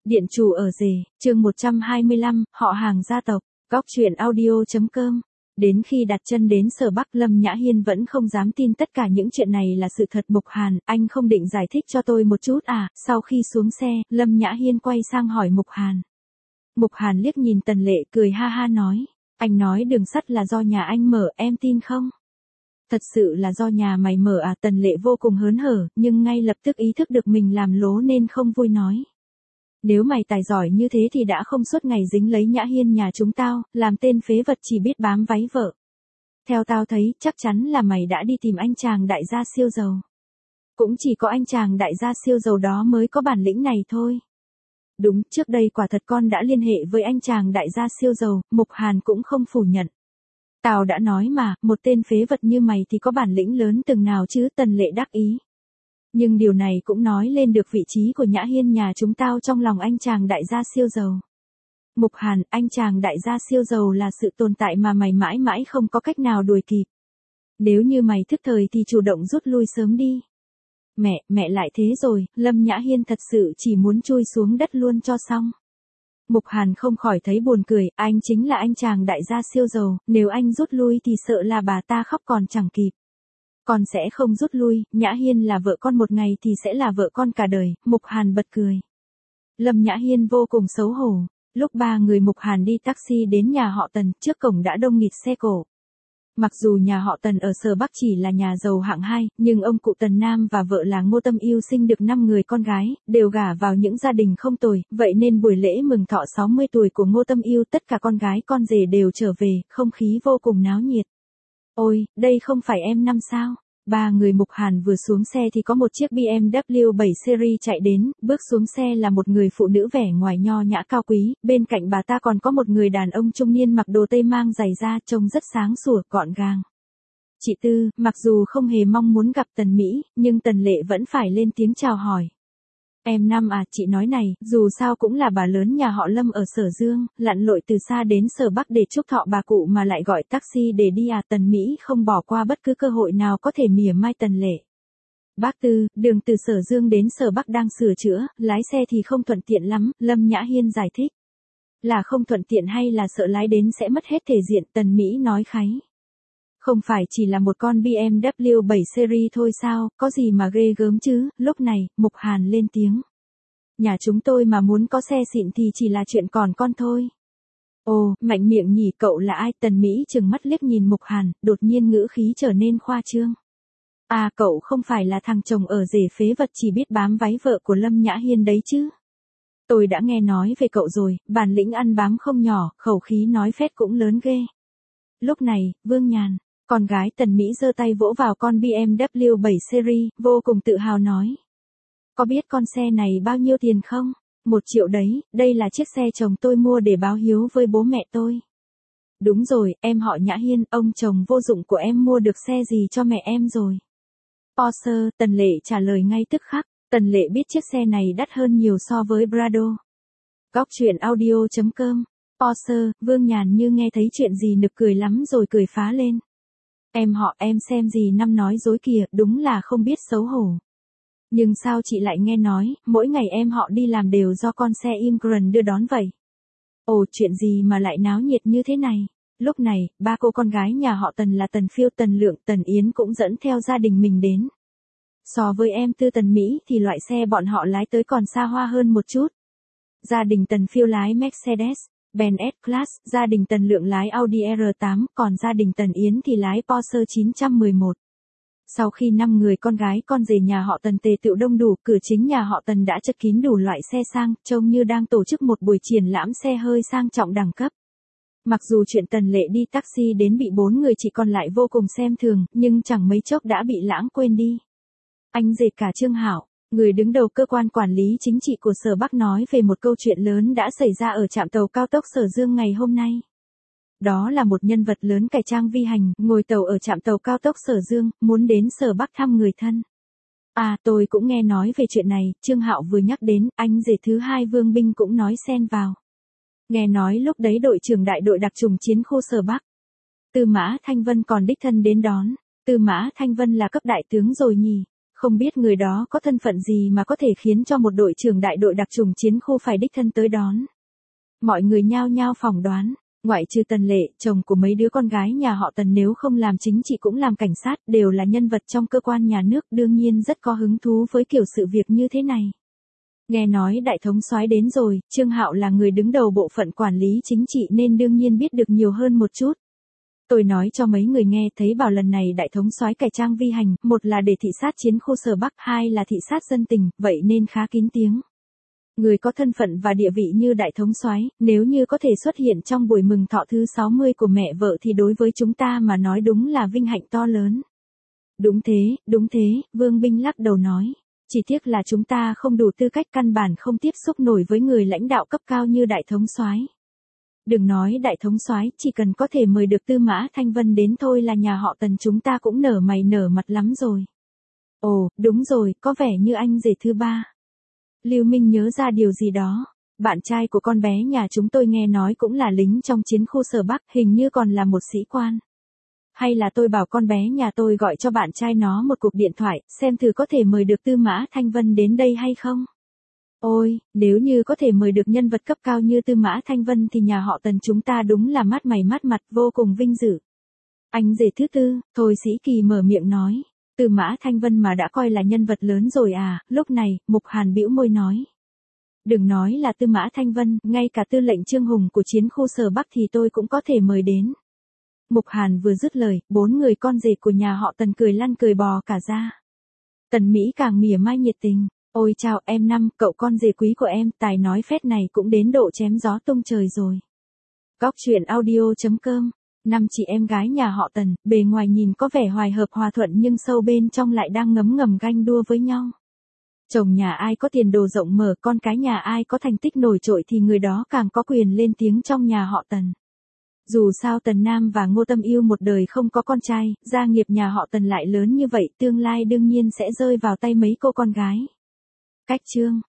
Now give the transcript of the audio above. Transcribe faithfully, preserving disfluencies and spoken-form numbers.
Điện chủ ở rể, chương một trăm hai mươi lăm, họ hàng gia tộc, góc truyện audio.com. Đến khi đặt chân đến Sở Bắc, Lâm Nhã Hiên vẫn không dám tin tất cả những chuyện này là sự thật. Mục Hàn, anh không định giải thích cho tôi một chút à? Sau khi xuống xe, Lâm Nhã Hiên quay sang hỏi Mục Hàn. Mục Hàn liếc nhìn Tần Lệ cười ha ha nói, anh nói đường sắt là do nhà anh mở, em tin không? Thật sự là do nhà mày mở à? Tần Lệ vô cùng hớn hở, nhưng ngay lập tức ý thức được mình làm lố nên không vui nói. Nếu mày tài giỏi như thế thì đã không suốt ngày dính lấy Nhã Hiên nhà chúng tao, làm tên phế vật chỉ biết bám váy vợ. Theo tao thấy, chắc chắn là mày đã đi tìm anh chàng đại gia siêu giàu. Cũng chỉ có anh chàng đại gia siêu giàu đó mới có bản lĩnh này thôi. Đúng, trước đây quả thật con đã liên hệ với anh chàng đại gia siêu giàu, Mục Hàn cũng không phủ nhận. Tao đã nói mà, một tên phế vật như mày thì có bản lĩnh lớn từng nào chứ? Tần Lệ đắc ý. Nhưng điều này cũng nói lên được vị trí của Nhã Hiên nhà chúng tao trong lòng anh chàng đại gia siêu giàu. Mục Hàn, anh chàng đại gia siêu giàu là sự tồn tại mà mày mãi mãi không có cách nào đuổi kịp. Nếu như mày thức thời thì chủ động rút lui sớm đi. Mẹ, mẹ lại thế rồi, Lâm Nhã Hiên thật sự chỉ muốn chui xuống đất luôn cho xong. Mục Hàn không khỏi thấy buồn cười, anh chính là anh chàng đại gia siêu giàu, nếu anh rút lui thì sợ là bà ta khóc còn chẳng kịp. Con sẽ không rút lui, Nhã Hiên là vợ con một ngày thì sẽ là vợ con cả đời. Mục Hàn bật cười. Lâm Nhã Hiên vô cùng xấu hổ. Lúc ba người Mục Hàn đi taxi đến nhà họ Tần, trước cổng đã đông nghịt xe cổ. Mặc dù nhà họ Tần ở Sở Bắc chỉ là nhà giàu hạng hai, nhưng ông cụ Tần Nam và vợ là Ngô Tâm Yêu sinh được năm người con gái, đều gả vào những gia đình không tồi, vậy nên buổi lễ mừng thọ sáu mươi tuổi của Ngô Tâm Yêu tất cả con gái con rể đều trở về, không khí vô cùng náo nhiệt. Ôi, đây không phải em năm sao? Ba người Mục Hàn vừa xuống xe thì có một chiếc bê em vê bảy Series chạy đến, bước xuống xe là một người phụ nữ vẻ ngoài nho nhã cao quý, bên cạnh bà ta còn có một người đàn ông trung niên mặc đồ tây mang giày da trông rất sáng sủa, gọn gàng. Chị Tư, mặc dù không hề mong muốn gặp Tần Mỹ, nhưng Tần Lệ vẫn phải lên tiếng chào hỏi. Em Năm à, chị nói này, dù sao cũng là bà lớn nhà họ Lâm ở Sở Dương, lặn lội từ xa đến Sở Bắc để chúc thọ bà cụ mà lại gọi taxi để đi à? Tần Mỹ không bỏ qua bất cứ cơ hội nào có thể mỉa mai Tần Lệ. Bác Tư, đường từ Sở Dương đến Sở Bắc đang sửa chữa, lái xe thì không thuận tiện lắm, Lâm Nhã Hiên giải thích. Là không thuận tiện hay là sợ lái đến sẽ mất hết thể diện? Tần Mỹ nói kháy. Không phải chỉ là một con bê em vê bảy Series thôi sao, có gì mà ghê gớm chứ? Lúc này, Mục Hàn lên tiếng. Nhà chúng tôi mà muốn có xe xịn thì chỉ là chuyện còn con thôi. Ồ, mạnh miệng nhỉ, cậu là ai? Tần Mỹ trừng mắt liếc nhìn Mục Hàn, đột nhiên ngữ khí trở nên khoa trương. À, cậu không phải là thằng chồng ở rể phế vật chỉ biết bám váy vợ của Lâm Nhã Hiên đấy chứ? Tôi đã nghe nói về cậu rồi, bản lĩnh ăn bám không nhỏ, khẩu khí nói phét cũng lớn ghê. Lúc này, Vương Nhàn, con gái Tần Mỹ giơ tay vỗ vào con bê em vê bảy Series, vô cùng tự hào nói. Có biết con xe này bao nhiêu tiền không? Một triệu đấy, đây là chiếc xe chồng tôi mua để báo hiếu với bố mẹ tôi. Đúng rồi, em họ Nhã Hiên, ông chồng vô dụng của em mua được xe gì cho mẹ em rồi. Porsche, Tần Lệ trả lời ngay tức khắc. Tần Lệ biết chiếc xe này đắt hơn nhiều so với Prado. Góc truyện audio.com. Porsche, Vương Nhàn như nghe thấy chuyện gì nực cười lắm rồi cười phá lên. Em họ, em xem gì Năm nói dối kìa, đúng là không biết xấu hổ. Nhưng sao chị lại nghe nói, mỗi ngày em họ đi làm đều do con xe Immigrant đưa đón vậy? Ồ, chuyện gì mà lại náo nhiệt như thế này? Lúc này, ba cô con gái nhà họ Tần là Tần Phiêu, Tần Lượng, Tần Yến cũng dẫn theo gia đình mình đến. So với em Tư Tần Mỹ thì loại xe bọn họ lái tới còn xa hoa hơn một chút. Gia đình Tần Phiêu lái Mercedes Benz S-Class, gia đình Tần Lượng lái Audi R tám, còn gia đình Tần Yến thì lái Porsche chín một một. Sau khi năm người con gái con rể nhà họ Tần tề tựu đông đủ, cửa chính nhà họ Tần đã chất kín đủ loại xe sang, trông như đang tổ chức một buổi triển lãm xe hơi sang trọng đẳng cấp. Mặc dù chuyện Tần Lệ đi taxi đến bị bốn người chỉ còn lại vô cùng xem thường, nhưng chẳng mấy chốc đã bị lãng quên đi. Anh rể cả Trương Hảo, người đứng đầu cơ quan quản lý chính trị của Sở Bắc nói về một câu chuyện lớn đã xảy ra ở trạm tàu cao tốc Sở Dương ngày hôm nay. Đó là một nhân vật lớn cải trang vi hành, ngồi tàu ở trạm tàu cao tốc Sở Dương, muốn đến Sở Bắc thăm người thân. À, tôi cũng nghe nói về chuyện này, Trương Hạo vừa nhắc đến, anh rể thứ hai Vương Binh cũng nói xen vào. Nghe nói lúc đấy đội trưởng đại đội đặc trùng chiến khu Sở Bắc, Tư Mã Thanh Vân còn đích thân đến đón. Tư Mã Thanh Vân là cấp đại tướng rồi nhỉ? Không biết người đó có thân phận gì mà có thể khiến cho một đội trưởng đại đội đặc trùng chiến khu phải đích thân tới đón. Mọi người nhao nhao phỏng đoán, ngoại trừ Tần Lệ, chồng của mấy đứa con gái nhà họ Tần nếu không làm chính trị cũng làm cảnh sát, đều là nhân vật trong cơ quan nhà nước, đương nhiên rất có hứng thú với kiểu sự việc như thế này. Nghe nói đại thống soái đến rồi, Trương Hạo là người đứng đầu bộ phận quản lý chính trị nên đương nhiên biết được nhiều hơn một chút. Tôi nói cho mấy người nghe, thấy bảo lần này đại thống soái cải trang vi hành, một là để thị sát chiến khu Sở Bắc, hai là thị sát dân tình, vậy nên khá kín tiếng. Người có thân phận và địa vị như đại thống soái, nếu như có thể xuất hiện trong buổi mừng thọ thứ sáu mươi của mẹ vợ thì đối với chúng ta mà nói đúng là vinh hạnh to lớn. Đúng thế, đúng thế, Vương Binh lắc đầu nói. Chỉ tiếc là chúng ta không đủ tư cách, căn bản không tiếp xúc nổi với người lãnh đạo cấp cao như đại thống soái. Đừng nói đại thống soái, chỉ cần có thể mời được Tư Mã Thanh Vân đến thôi là nhà họ Tần chúng ta cũng nở mày nở mặt lắm rồi. Ồ, đúng rồi, có vẻ như anh rể thứ ba. Lưu Minh nhớ ra điều gì đó. Bạn trai của con bé nhà chúng tôi nghe nói cũng là lính trong chiến khu Sở Bắc, hình như còn là một sĩ quan. Hay là tôi bảo con bé nhà tôi gọi cho bạn trai nó một cuộc điện thoại, xem thử có thể mời được Tư Mã Thanh Vân đến đây hay không? Ôi, nếu như có thể mời được nhân vật cấp cao như Tư Mã Thanh Vân thì nhà họ Tần chúng ta đúng là mát mày mát mặt, vô cùng vinh dự. Anh rể thứ tư, Thôi Sĩ Kỳ mở miệng nói. Tư Mã Thanh Vân mà đã coi là nhân vật lớn rồi à? Lúc này, Mục Hàn bĩu môi nói. Đừng nói là Tư Mã Thanh Vân, ngay cả tư lệnh Trương Hùng của chiến khu Sở Bắc thì tôi cũng có thể mời đến. Mục Hàn vừa dứt lời, bốn người con rể của nhà họ Tần cười lăn cười bò cả ra. Tần Mỹ càng mỉa mai nhiệt tình. Ôi chào em Năm, cậu con rể quý của em, tài nói phét này cũng đến độ chém gió tung trời rồi. Góc truyện audio.com. Năm chị em gái nhà họ Tần, bề ngoài nhìn có vẻ hòa hợp hòa thuận nhưng sâu bên trong lại đang ngấm ngầm ganh đua với nhau. Chồng nhà ai có tiền đồ rộng mở, con cái nhà ai có thành tích nổi trội thì người đó càng có quyền lên tiếng trong nhà họ Tần. Dù sao Tần Nam và Ngô Tâm Yêu một đời không có con trai, gia nghiệp nhà họ Tần lại lớn như vậy, tương lai đương nhiên sẽ rơi vào tay mấy cô con gái. Cách chương